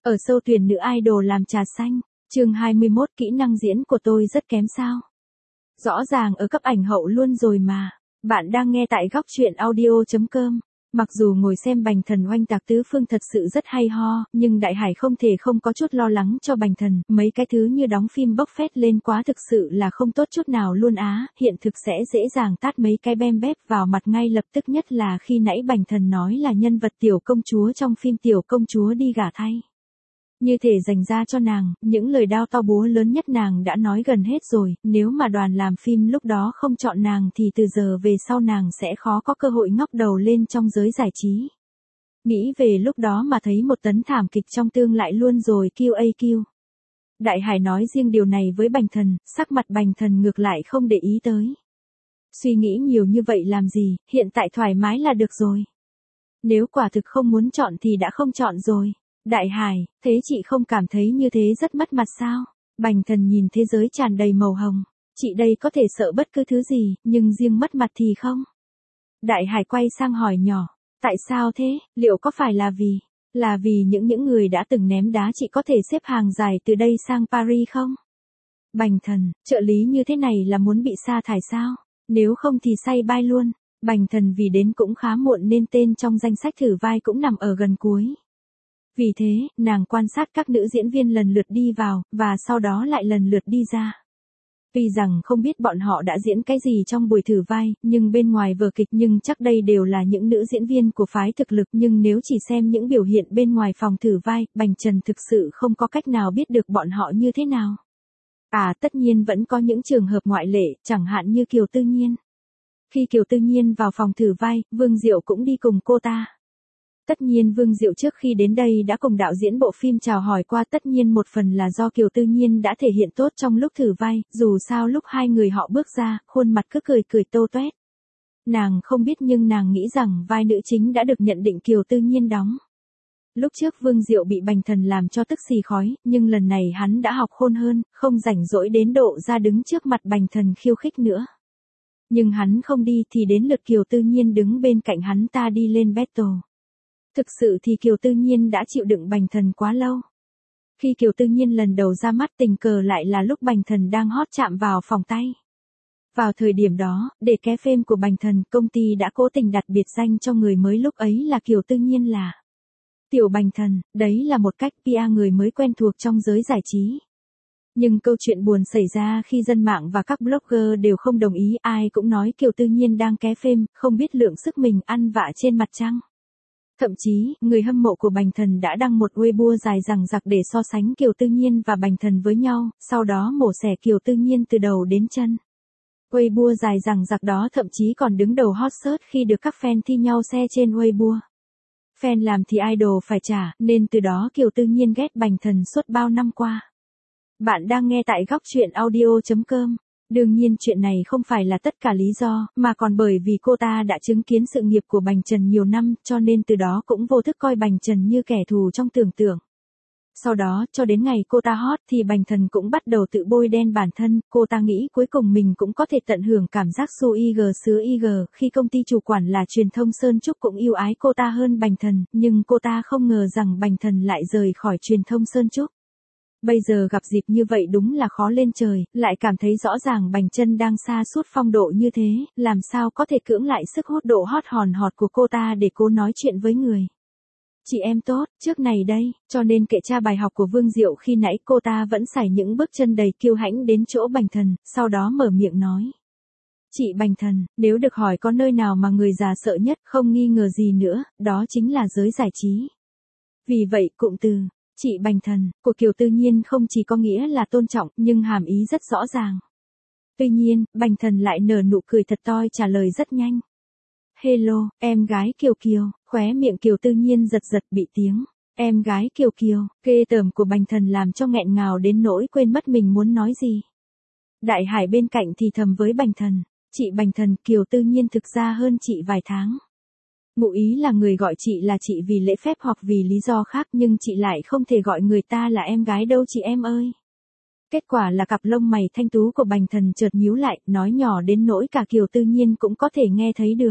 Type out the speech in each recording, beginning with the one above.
Ở sâu tuyển nữ idol làm trà xanh, chương 21 kỹ năng diễn của tôi rất kém sao? Rõ ràng ở cấp ảnh hậu luôn rồi mà. Bạn đang nghe tại góc truyện audio.com. Mặc dù ngồi xem Bành Thần oanh tạc tứ phương thật sự rất hay ho, nhưng Đại Hải không thể không có chút lo lắng cho Bành Thần, mấy cái thứ như đóng phim bốc phét lên quá thực sự là không tốt chút nào luôn á, hiện thực sẽ dễ dàng tát mấy cái bem bép vào mặt ngay lập tức, nhất là khi nãy Bành Thần nói là nhân vật tiểu công chúa trong phim Tiểu Công Chúa Đi Gả Thay. Như thể dành ra cho nàng, những lời đao to búa lớn nhất nàng đã nói gần hết rồi, nếu mà đoàn làm phim lúc đó không chọn nàng thì từ giờ về sau nàng sẽ khó có cơ hội ngóc đầu lên trong giới giải trí. Nghĩ về lúc đó mà thấy một tấn thảm kịch trong tương lại luôn rồi QAQ. Đại Hải nói riêng điều này với Bành Thần, sắc mặt Bành Thần ngược lại không để ý tới. Suy nghĩ nhiều như vậy làm gì, hiện tại thoải mái là được rồi. Nếu quả thực không muốn chọn thì đã không chọn rồi. Đại Hải, thế chị không cảm thấy như thế rất mất mặt sao? Bành Thần nhìn thế giới tràn đầy màu hồng. Chị đây có thể sợ bất cứ thứ gì, nhưng riêng mất mặt thì không. Đại Hải quay sang hỏi nhỏ. Tại sao thế? Liệu có phải là vì những người đã từng ném đá chị có thể xếp hàng dài từ đây sang Paris không? Bành Thần, trợ lý như thế này là muốn bị sa thải sao? Nếu không thì say bye luôn. Bành Thần vì đến cũng khá muộn nên tên trong danh sách thử vai cũng nằm ở gần cuối. Vì thế, nàng quan sát các nữ diễn viên lần lượt đi vào, và sau đó lại lần lượt đi ra. Tuy rằng không biết bọn họ đã diễn cái gì trong buổi thử vai, nhưng bên ngoài vở kịch nhưng chắc đây đều là những nữ diễn viên của phái thực lực, nhưng nếu chỉ xem những biểu hiện bên ngoài phòng thử vai, Bành Trần thực sự không có cách nào biết được bọn họ như thế nào. Tất nhiên vẫn có những trường hợp ngoại lệ, chẳng hạn như Kiều Tư Nhiên. Khi Kiều Tư Nhiên vào phòng thử vai, Vương Diệu cũng đi cùng cô ta. Tất nhiên Vương Diệu trước khi đến đây đã cùng đạo diễn bộ phim chào hỏi qua, tất nhiên một phần là do Kiều Tư Nhiên đã thể hiện tốt trong lúc thử vai, dù sao lúc hai người họ bước ra, khuôn mặt cứ cười tô toét. Nàng không biết nhưng nàng nghĩ rằng vai nữ chính đã được nhận định Kiều Tư Nhiên đóng. Lúc trước Vương Diệu bị Bành Thần làm cho tức xì khói, nhưng lần này hắn đã học khôn hơn, không rảnh rỗi đến độ ra đứng trước mặt Bành Thần khiêu khích nữa. Nhưng hắn không đi thì đến lượt Kiều Tư Nhiên đứng bên cạnh hắn ta đi lên battle. Thực sự thì Kiều Tư Nhiên đã chịu đựng Bành Thần quá lâu. Khi Kiều Tư Nhiên lần đầu ra mắt tình cờ lại là lúc Bành Thần đang hot chạm vào phòng tay. Vào thời điểm đó, để ké phim của Bành Thần, công ty đã cố tình đặt biệt danh cho người mới lúc ấy là Kiều Tư Nhiên là Tiểu Bành Thần, đấy là một cách PR người mới quen thuộc trong giới giải trí. Nhưng câu chuyện buồn xảy ra khi dân mạng và các blogger đều không đồng ý, ai cũng nói Kiều Tư Nhiên đang ké phim, không biết lượng sức mình ăn vạ trên mặt trăng. Thậm chí, người hâm mộ của Bành Thần đã đăng một Weibo dài dằng dặc để so sánh Kiều Tư Nhiên và Bành Thần với nhau, sau đó mổ xẻ Kiều Tư Nhiên từ đầu đến chân. Weibo dài dằng dặc đó thậm chí còn đứng đầu hot search khi được các fan thi nhau share trên Weibo. Fan làm thì idol phải trả, nên từ đó Kiều Tư Nhiên ghét Bành Thần suốt bao năm qua. Bạn đang nghe tại góc truyện audio.com. Đương nhiên chuyện này không phải là tất cả lý do, mà còn bởi vì cô ta đã chứng kiến sự nghiệp của Bành Trần nhiều năm, cho nên từ đó cũng vô thức coi Bành Trần như kẻ thù trong tưởng tượng. Sau đó, cho đến ngày cô ta hot thì Bành Thần cũng bắt đầu tự bôi đen bản thân, cô ta nghĩ cuối cùng mình cũng có thể tận hưởng cảm giác su IG sứa IG, khi công ty chủ quản là truyền thông Sơn Trúc cũng yêu ái cô ta hơn Bành Thần, nhưng cô ta không ngờ rằng Bành Thần lại rời khỏi truyền thông Sơn Trúc. Bây giờ gặp dịp như vậy đúng là khó lên trời, lại cảm thấy rõ ràng Bành Trân đang sa sút phong độ như thế, làm sao có thể cưỡng lại sức hút độ hot hòn hot của cô ta để cô nói chuyện với người. Chị em tốt, trước này đây, cho nên kệ tra bài học của Vương Diệu khi nãy cô ta vẫn xài những bước chân đầy kiêu hãnh đến chỗ Bành Thần, sau đó mở miệng nói. Chị Bành Thần, nếu được hỏi có nơi nào mà người già sợ nhất không nghi ngờ gì nữa, đó chính là giới giải trí. Vì vậy cụm từ chị Bành Thần của Kiều Tư Nhiên không chỉ có nghĩa là tôn trọng, nhưng hàm ý rất rõ ràng. Tuy nhiên, Bành Thần lại nở nụ cười thật toi trả lời rất nhanh. Hello, em gái Kiều Kiều, khóe miệng Kiều Tư Nhiên giật bị tiếng. Em gái Kiều Kiều, ghê tởm của Bành Thần làm cho nghẹn ngào đến nỗi quên mất mình muốn nói gì. Đại Hải bên cạnh thì thầm với Bành Thần, chị Bành Thần, Kiều Tư Nhiên thực ra hơn chị vài tháng. Ngụ ý là người gọi chị là chị vì lễ phép hoặc vì lý do khác, nhưng chị lại không thể gọi người ta là em gái đâu chị em ơi. Kết quả là cặp lông mày thanh tú của Bành Thần chợt nhíu lại, nói nhỏ đến nỗi cả Kiều Tư Nhiên cũng có thể nghe thấy được.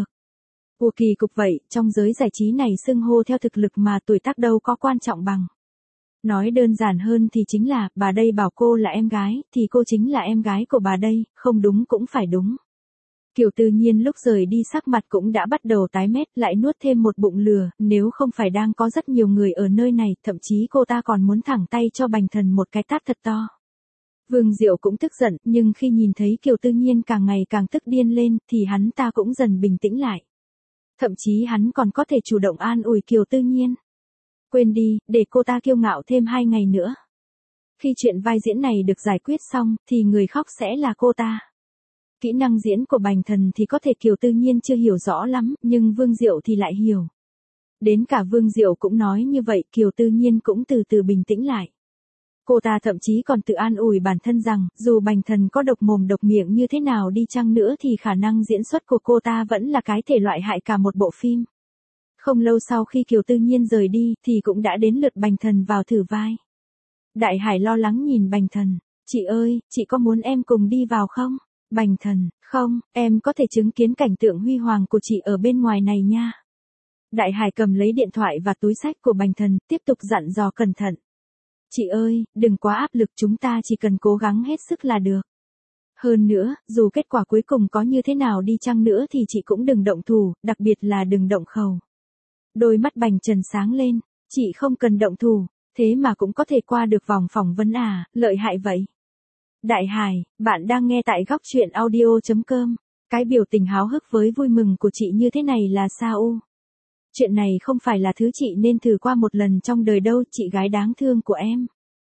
Kỳ cục vậy, trong giới giải trí này xưng hô theo thực lực mà tuổi tác đâu có quan trọng bằng. Nói đơn giản hơn thì chính là, bà đây bảo cô là em gái, thì cô chính là em gái của bà đây, không đúng cũng phải đúng. Kiều Tư Nhiên lúc rời đi sắc mặt cũng đã bắt đầu tái mét, lại nuốt thêm một bụng lừa, nếu không phải đang có rất nhiều người ở nơi này, thậm chí cô ta còn muốn thẳng tay cho Bành Thần một cái tát thật to. Vương Diệu cũng tức giận, nhưng khi nhìn thấy Kiều Tư Nhiên càng ngày càng tức điên lên, thì hắn ta cũng dần bình tĩnh lại. Thậm chí hắn còn có thể chủ động an ủi Kiều Tư Nhiên. Quên đi, để cô ta kiêu ngạo thêm 2 ngày nữa. Khi chuyện vai diễn này được giải quyết xong, thì người khóc sẽ là cô ta. Kỹ năng diễn của Bành Thần thì có thể Kiều Tư Nhiên chưa hiểu rõ lắm, nhưng Vương Diệu thì lại hiểu. Đến cả Vương Diệu cũng nói như vậy, Kiều Tư Nhiên cũng từ từ bình tĩnh lại. Cô ta thậm chí còn tự an ủi bản thân rằng, dù Bành Thần có độc mồm độc miệng như thế nào đi chăng nữa thì khả năng diễn xuất của cô ta vẫn là cái thể loại hại cả một bộ phim. Không lâu sau khi Kiều Tư Nhiên rời đi, thì cũng đã đến lượt Bành Thần vào thử vai. Đại Hải lo lắng nhìn Bành Thần, chị ơi, chị có muốn em cùng đi vào không? Bành Thần, không, em có thể chứng kiến cảnh tượng huy hoàng của chị ở bên ngoài này nha. Đại Hải cầm lấy điện thoại và túi xách của Bành Thần, tiếp tục dặn dò cẩn thận. Chị ơi, đừng quá áp lực, chúng ta chỉ cần cố gắng hết sức là được. Hơn nữa, dù kết quả cuối cùng có như thế nào đi chăng nữa thì chị cũng đừng động thủ, đặc biệt là đừng động khẩu. Đôi mắt Bành Trần sáng lên, chị không cần động thủ, thế mà cũng có thể qua được vòng phỏng vấn à, lợi hại vậy. Đại Hải, bạn đang nghe tại góc truyện audio.com. Cái biểu tình háo hức với vui mừng của chị như thế này là sao u? Chuyện này không phải là thứ chị nên thử qua một lần trong đời đâu, chị gái đáng thương của em.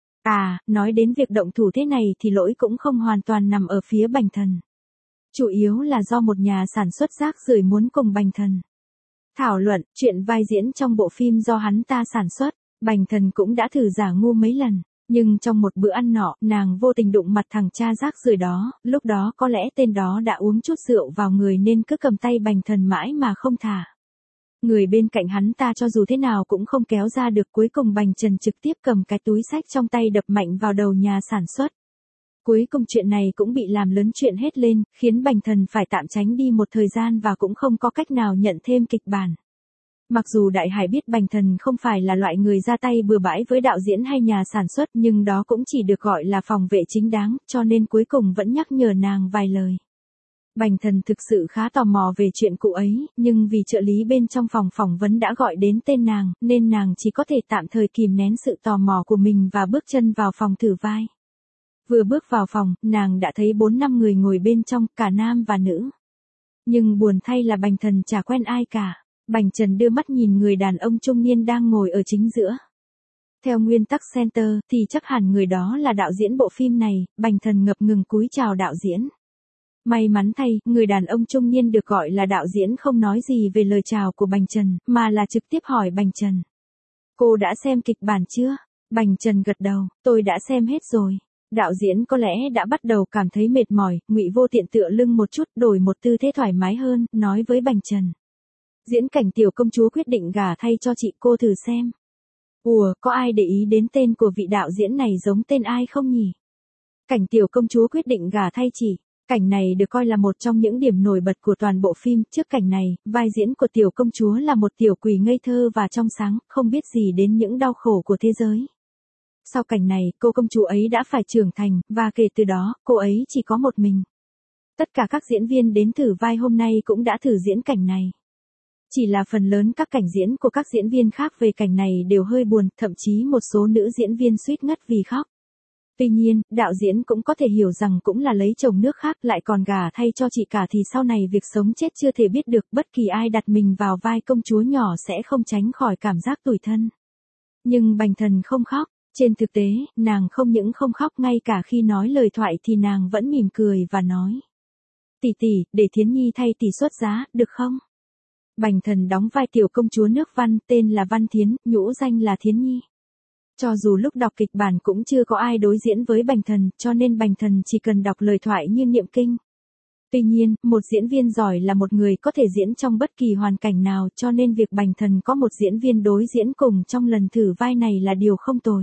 À, nói đến việc động thủ thế này thì lỗi cũng không hoàn toàn nằm ở phía Bành Thần. Chủ yếu là do một nhà sản xuất rác rưởi muốn cùng Bành Thần thảo luận chuyện vai diễn trong bộ phim do hắn ta sản xuất. Bành Thần cũng đã thử giả ngu mấy lần. Nhưng trong một bữa ăn nọ, nàng vô tình đụng mặt thằng cha rác rưởi đó, lúc đó có lẽ tên đó đã uống chút rượu vào người nên cứ cầm tay Bành Thần mãi mà không thả. Người bên cạnh hắn ta cho dù thế nào cũng không kéo ra được, cuối cùng Bành Trần trực tiếp cầm cái túi xách trong tay đập mạnh vào đầu nhà sản xuất. Cuối cùng chuyện này cũng bị làm lớn chuyện hết lên, khiến Bành Thần phải tạm tránh đi một thời gian và cũng không có cách nào nhận thêm kịch bản. Mặc dù Đại Hải biết Bành Thần không phải là loại người ra tay bừa bãi với đạo diễn hay nhà sản xuất, nhưng đó cũng chỉ được gọi là phòng vệ chính đáng, cho nên cuối cùng vẫn nhắc nhở nàng vài lời. Bành Thần thực sự khá tò mò về chuyện cụ ấy, nhưng vì trợ lý bên trong phòng phỏng vấn đã gọi đến tên nàng, nên nàng chỉ có thể tạm thời kìm nén sự tò mò của mình và bước chân vào phòng thử vai. Vừa bước vào phòng, nàng đã thấy 4-5 người ngồi bên trong, cả nam và nữ. Nhưng buồn thay là Bành Thần chả quen ai cả. Bành Trần đưa mắt nhìn người đàn ông trung niên đang ngồi ở chính giữa. Theo nguyên tắc center, thì chắc hẳn người đó là đạo diễn bộ phim này. Bành Thần ngập ngừng cúi chào đạo diễn. May mắn thay, người đàn ông trung niên được gọi là đạo diễn không nói gì về lời chào của Bành Trần, mà là trực tiếp hỏi Bành Trần. Cô đã xem kịch bản chưa? Bành Trần gật đầu, tôi đã xem hết rồi. Đạo diễn có lẽ đã bắt đầu cảm thấy mệt mỏi, Ngụy Vô Tiện tựa lưng một chút, đổi một tư thế thoải mái hơn, nói với Bành Trần. Diễn cảnh tiểu công chúa quyết định gả thay cho chị, cô thử xem. Ủa, có ai để ý đến tên của vị đạo diễn này giống tên ai không nhỉ? Cảnh tiểu công chúa quyết định gả thay chị. Cảnh này được coi là một trong những điểm nổi bật của toàn bộ phim. Trước cảnh này, vai diễn của tiểu công chúa là một tiểu quỷ ngây thơ và trong sáng, không biết gì đến những đau khổ của thế giới. Sau cảnh này, cô công chúa ấy đã phải trưởng thành, và kể từ đó, cô ấy chỉ có một mình. Tất cả các diễn viên đến thử vai hôm nay cũng đã thử diễn cảnh này. Chỉ là phần lớn các cảnh diễn của các diễn viên khác về cảnh này đều hơi buồn, thậm chí một số nữ diễn viên suýt ngất vì khóc. Tuy nhiên, đạo diễn cũng có thể hiểu rằng cũng là lấy chồng nước khác lại còn gả thay cho chị cả thì sau này việc sống chết chưa thể biết được, bất kỳ ai đặt mình vào vai công chúa nhỏ sẽ không tránh khỏi cảm giác tủi thân. Nhưng Bành Thần không khóc, trên thực tế, nàng không những không khóc, ngay cả khi nói lời thoại thì nàng vẫn mỉm cười và nói. Tỷ tỷ, để Thiến Nhi thay tỷ xuất giá, được không? Bành Thần đóng vai tiểu công chúa nước Văn, tên là Văn Thiến, nhũ danh là Thiến Nhi. Cho dù lúc đọc kịch bản cũng chưa có ai đối diễn với Bành Thần, cho nên Bành Thần chỉ cần đọc lời thoại như niệm kinh. Tuy nhiên, một diễn viên giỏi là một người có thể diễn trong bất kỳ hoàn cảnh nào, cho nên việc Bành Thần có một diễn viên đối diễn cùng trong lần thử vai này là điều không tồi.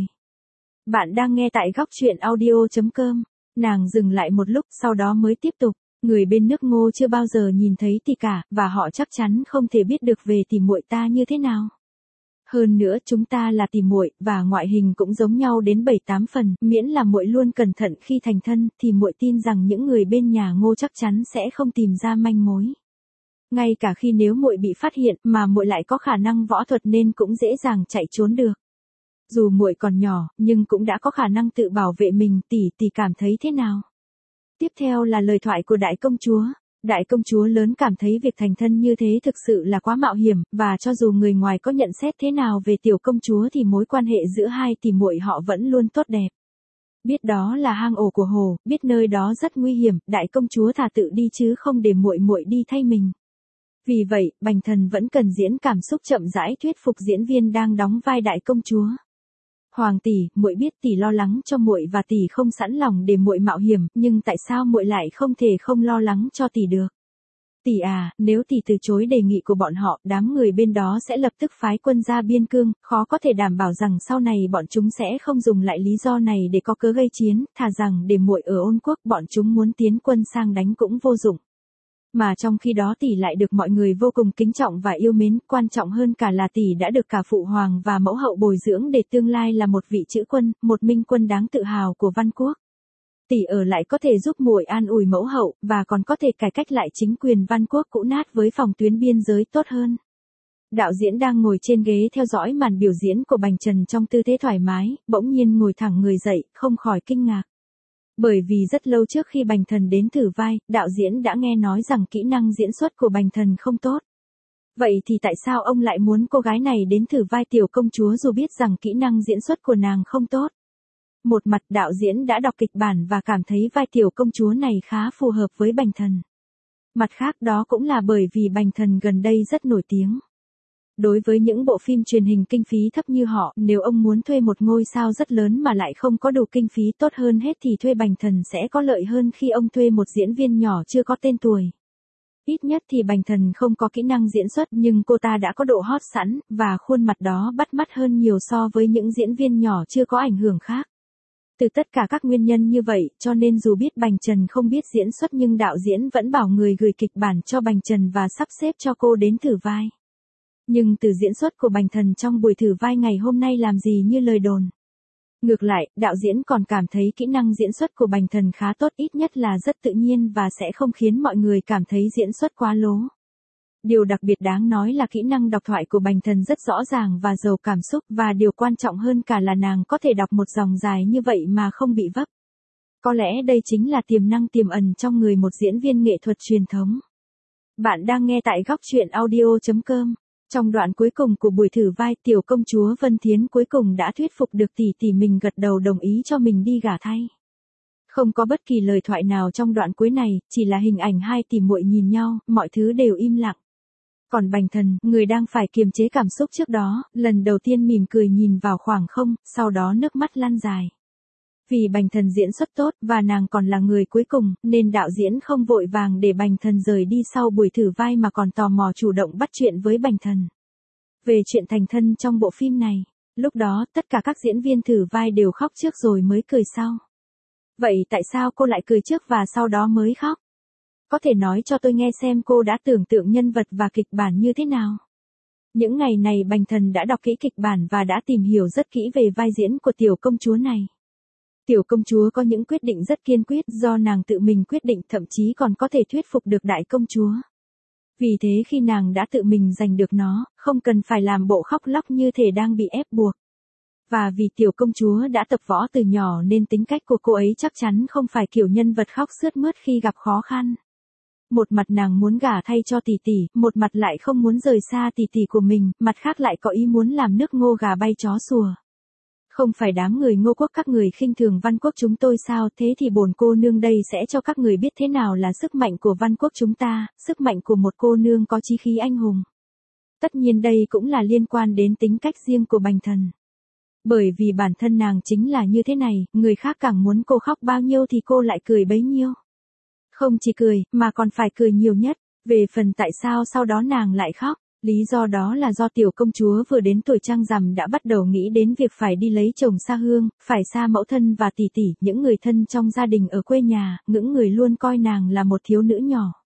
Bạn đang nghe tại góc truyện audio.com. Nàng dừng lại một lúc, sau đó mới tiếp tục. Người bên nước Ngô chưa bao giờ nhìn thấy tỷ cả, và họ chắc chắn không thể biết được về tỷ muội ta như thế nào. Hơn nữa chúng ta là tỉ muội và ngoại hình cũng giống nhau đến 7-8 phần, miễn là muội luôn cẩn thận khi thành thân thì muội tin rằng những người bên nhà Ngô chắc chắn sẽ không tìm ra manh mối. Ngay cả khi nếu muội bị phát hiện mà muội lại có khả năng võ thuật nên cũng dễ dàng chạy trốn được. Dù muội còn nhỏ, nhưng cũng đã có khả năng tự bảo vệ mình, tỷ cảm thấy thế nào? Tiếp theo là lời thoại của đại công chúa. Đại công chúa lớn cảm thấy việc thành thân như thế thực sự là quá mạo hiểm, và cho dù người ngoài có nhận xét thế nào về tiểu công chúa thì mối quan hệ giữa hai tỷ muội họ vẫn luôn tốt đẹp. Biết đó là hang ổ của hồ, biết nơi đó rất nguy hiểm, đại công chúa thà tự đi chứ không để muội muội đi thay mình. Vì vậy, Bành Thần vẫn cần diễn cảm xúc chậm rãi thuyết phục diễn viên đang đóng vai đại công chúa. Hoàng tỷ, muội biết tỷ lo lắng cho muội và tỷ không sẵn lòng để muội mạo hiểm, nhưng tại sao muội lại không thể không lo lắng cho tỷ được? Tỷ à, nếu tỷ từ chối đề nghị của bọn họ, đám người bên đó sẽ lập tức phái quân ra biên cương, khó có thể đảm bảo rằng sau này bọn chúng sẽ không dùng lại lý do này để có cớ gây chiến, thà rằng để muội ở Ôn Quốc bọn chúng muốn tiến quân sang đánh cũng vô dụng. Mà trong khi đó tỷ lại được mọi người vô cùng kính trọng và yêu mến, quan trọng hơn cả là tỷ đã được cả phụ hoàng và mẫu hậu bồi dưỡng để tương lai là một vị chữ quân, một minh quân đáng tự hào của Văn Quốc. Tỷ ở lại có thể giúp muội an ủi mẫu hậu, và còn có thể cải cách lại chính quyền Văn Quốc cũ nát với phòng tuyến biên giới tốt hơn. Đạo diễn đang ngồi trên ghế theo dõi màn biểu diễn của Bành Trần trong tư thế thoải mái, bỗng nhiên ngồi thẳng người dậy, không khỏi kinh ngạc. Bởi vì rất lâu trước khi Bành Thần đến thử vai, đạo diễn đã nghe nói rằng kỹ năng diễn xuất của Bành Thần không tốt. Vậy thì tại sao ông lại muốn cô gái này đến thử vai tiểu công chúa dù biết rằng kỹ năng diễn xuất của nàng không tốt? Một mặt đạo diễn đã đọc kịch bản và cảm thấy vai tiểu công chúa này khá phù hợp với Bành Thần. Mặt khác đó cũng là bởi vì Bành Thần gần đây rất nổi tiếng. Đối với những bộ phim truyền hình kinh phí thấp như họ, nếu ông muốn thuê một ngôi sao rất lớn mà lại không có đủ kinh phí tốt hơn hết thì thuê Bành Thần sẽ có lợi hơn khi ông thuê một diễn viên nhỏ chưa có tên tuổi. Ít nhất thì Bành Thần không có kỹ năng diễn xuất nhưng cô ta đã có độ hot sẵn, và khuôn mặt đó bắt mắt hơn nhiều so với những diễn viên nhỏ chưa có ảnh hưởng khác. Từ tất cả các nguyên nhân như vậy, cho nên dù biết Bành Trần không biết diễn xuất nhưng đạo diễn vẫn bảo người gửi kịch bản cho Bành Trần và sắp xếp cho cô đến thử vai. Nhưng từ diễn xuất của Bành Thần trong buổi thử vai ngày hôm nay làm gì như lời đồn. Ngược lại, đạo diễn còn cảm thấy kỹ năng diễn xuất của Bành Thần khá tốt, ít nhất là rất tự nhiên và sẽ không khiến mọi người cảm thấy diễn xuất quá lố. Điều đặc biệt đáng nói là kỹ năng đọc thoại của Bành Thần rất rõ ràng và giàu cảm xúc, và điều quan trọng hơn cả là nàng có thể đọc một dòng dài như vậy mà không bị vấp. Có lẽ đây chính là tiềm năng tiềm ẩn trong người một diễn viên nghệ thuật truyền thống. Bạn đang nghe tại góc truyện audio.com. Trong đoạn cuối cùng của buổi thử vai, tiểu công chúa Vân Thiến cuối cùng đã thuyết phục được tỷ mình gật đầu đồng ý cho mình đi gả thay. Không có bất kỳ lời thoại nào trong đoạn cuối này, chỉ là hình ảnh hai tỷ muội nhìn nhau, mọi thứ đều im lặng. Còn Bành Thần, người đang phải kiềm chế cảm xúc trước đó, lần đầu tiên mỉm cười nhìn vào khoảng không, sau đó nước mắt lăn dài. Vì Bành Thần diễn xuất tốt và nàng còn là người cuối cùng, nên đạo diễn không vội vàng để Bành Thần rời đi sau buổi thử vai mà còn tò mò chủ động bắt chuyện với Bành Thần. Về chuyện thành thân trong bộ phim này, lúc đó tất cả các diễn viên thử vai đều khóc trước rồi mới cười sau. Vậy tại sao cô lại cười trước và sau đó mới khóc? Có thể nói cho tôi nghe xem cô đã tưởng tượng nhân vật và kịch bản như thế nào? Những ngày này Bành Thần đã đọc kỹ kịch bản và đã tìm hiểu rất kỹ về vai diễn của tiểu công chúa này. Tiểu công chúa có những quyết định rất kiên quyết do nàng tự mình quyết định, thậm chí còn có thể thuyết phục được đại công chúa. Vì thế khi nàng đã tự mình giành được nó, không cần phải làm bộ khóc lóc như thể đang bị ép buộc. Và vì tiểu công chúa đã tập võ từ nhỏ nên tính cách của cô ấy chắc chắn không phải kiểu nhân vật khóc sướt mướt khi gặp khó khăn. Một mặt nàng muốn gả thay cho tỷ, một mặt lại không muốn rời xa tỷ của mình, mặt khác lại có ý muốn làm nước Ngô gà bay chó sủa. Không phải đám người Ngô quốc các người khinh thường Văn Quốc chúng tôi sao? Thế thì bổn cô nương đây sẽ cho các người biết thế nào là sức mạnh của Văn Quốc chúng ta, sức mạnh của một cô nương có chí khí anh hùng. Tất nhiên đây cũng là liên quan đến tính cách riêng của Bành Thần. Bởi vì bản thân nàng chính là như thế này, người khác càng muốn cô khóc bao nhiêu thì cô lại cười bấy nhiêu. Không chỉ cười, mà còn phải cười nhiều nhất. Về phần tại sao sau đó nàng lại khóc, lý do đó là do tiểu công chúa vừa đến tuổi trăng rằm đã bắt đầu nghĩ đến việc phải đi lấy chồng xa hương, phải xa mẫu thân và tỷ, những người thân trong gia đình ở quê nhà, những người luôn coi nàng là một thiếu nữ nhỏ.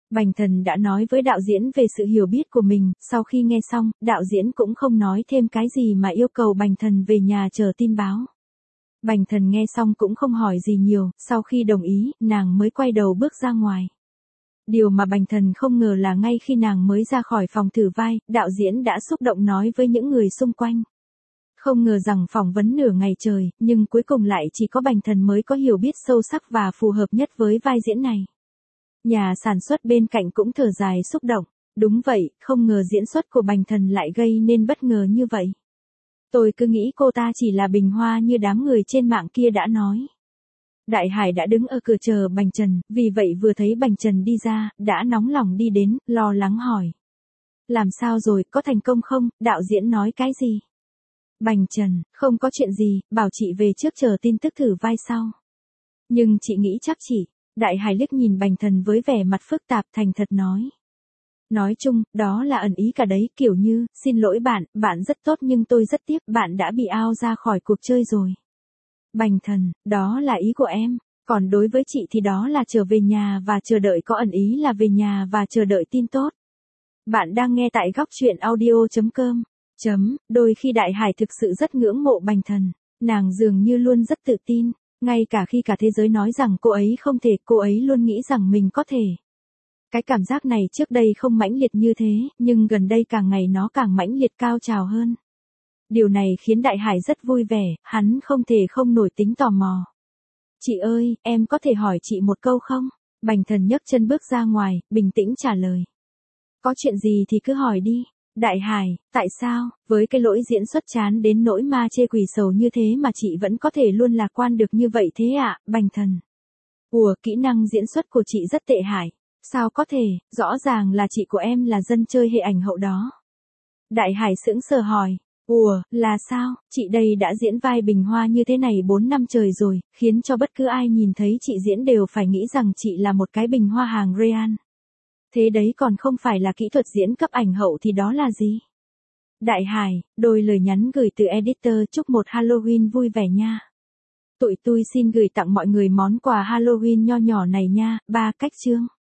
Bành Thần đã nói với đạo diễn về sự hiểu biết của mình, sau khi nghe xong, đạo diễn cũng không nói thêm cái gì mà yêu cầu Bành Thần về nhà chờ tin báo. Bành Thần nghe xong cũng không hỏi gì nhiều, sau khi đồng ý, nàng mới quay đầu bước ra ngoài. Điều mà Bành Thần không ngờ là ngay khi nàng mới ra khỏi phòng thử vai, đạo diễn đã xúc động nói với những người xung quanh. Không ngờ rằng phỏng vấn nửa ngày trời, nhưng cuối cùng lại chỉ có Bành Thần mới có hiểu biết sâu sắc và phù hợp nhất với vai diễn này. Nhà sản xuất bên cạnh cũng thở dài xúc động. Đúng vậy, không ngờ diễn xuất của Bành Thần lại gây nên bất ngờ như vậy. Tôi cứ nghĩ cô ta chỉ là bình hoa như đám người trên mạng kia đã nói. Đại Hải đã đứng ở cửa chờ Bành Trần, vì vậy vừa thấy Bành Trần đi ra, đã nóng lòng đi đến, lo lắng hỏi. Làm sao rồi, có thành công không, đạo diễn nói cái gì? Bành Trần, không có chuyện gì, bảo chị về trước chờ tin tức thử vai sau. Nhưng chị nghĩ chắc chị. Đại Hải liếc nhìn Bành Thần với vẻ mặt phức tạp thành thật nói. Nói chung, đó là ẩn ý cả đấy, kiểu như, xin lỗi bạn rất tốt nhưng tôi rất tiếc, bạn đã bị out ra khỏi cuộc chơi rồi. Bành Thần, đó là ý của em, còn đối với chị thì đó là trở về nhà và chờ đợi, có ẩn ý là về nhà và chờ đợi tin tốt. Bạn đang nghe tại góc truyện audio.com. Đôi khi Đại Hải thực sự rất ngưỡng mộ Bành Thần, nàng dường như luôn rất tự tin, ngay cả khi cả thế giới nói rằng cô ấy không thể, cô ấy luôn nghĩ rằng mình có thể. Cái cảm giác này trước đây không mãnh liệt như thế, nhưng gần đây càng ngày nó càng mãnh liệt cao trào hơn. Điều này khiến Đại Hải rất vui vẻ, hắn không thể không nổi tính tò mò. Chị ơi, em có thể hỏi chị một câu không? Bành Thần nhấc chân bước ra ngoài, bình tĩnh trả lời. Có chuyện gì thì cứ hỏi đi. Đại Hải, tại sao, với cái lỗi diễn xuất chán đến nỗi ma chê quỷ sầu như thế mà chị vẫn có thể luôn lạc quan được như vậy thế ạ, Bành Thần? Kỹ năng diễn xuất của chị rất tệ hại. Sao có thể, rõ ràng là chị của em là dân chơi hệ ảnh hậu đó. Đại Hải sững sờ hỏi. Là sao, chị đây đã diễn vai bình hoa như thế này 4 năm trời rồi, khiến cho bất cứ ai nhìn thấy chị diễn đều phải nghĩ rằng chị là một cái bình hoa hàng Rayan. Thế đấy còn không phải là kỹ thuật diễn cấp ảnh hậu thì đó là gì? Đại Hải, đôi lời nhắn gửi từ editor chúc một Halloween vui vẻ nha. Tụi tôi xin gửi tặng mọi người món quà Halloween nho nhỏ này nha, 3 cách chương.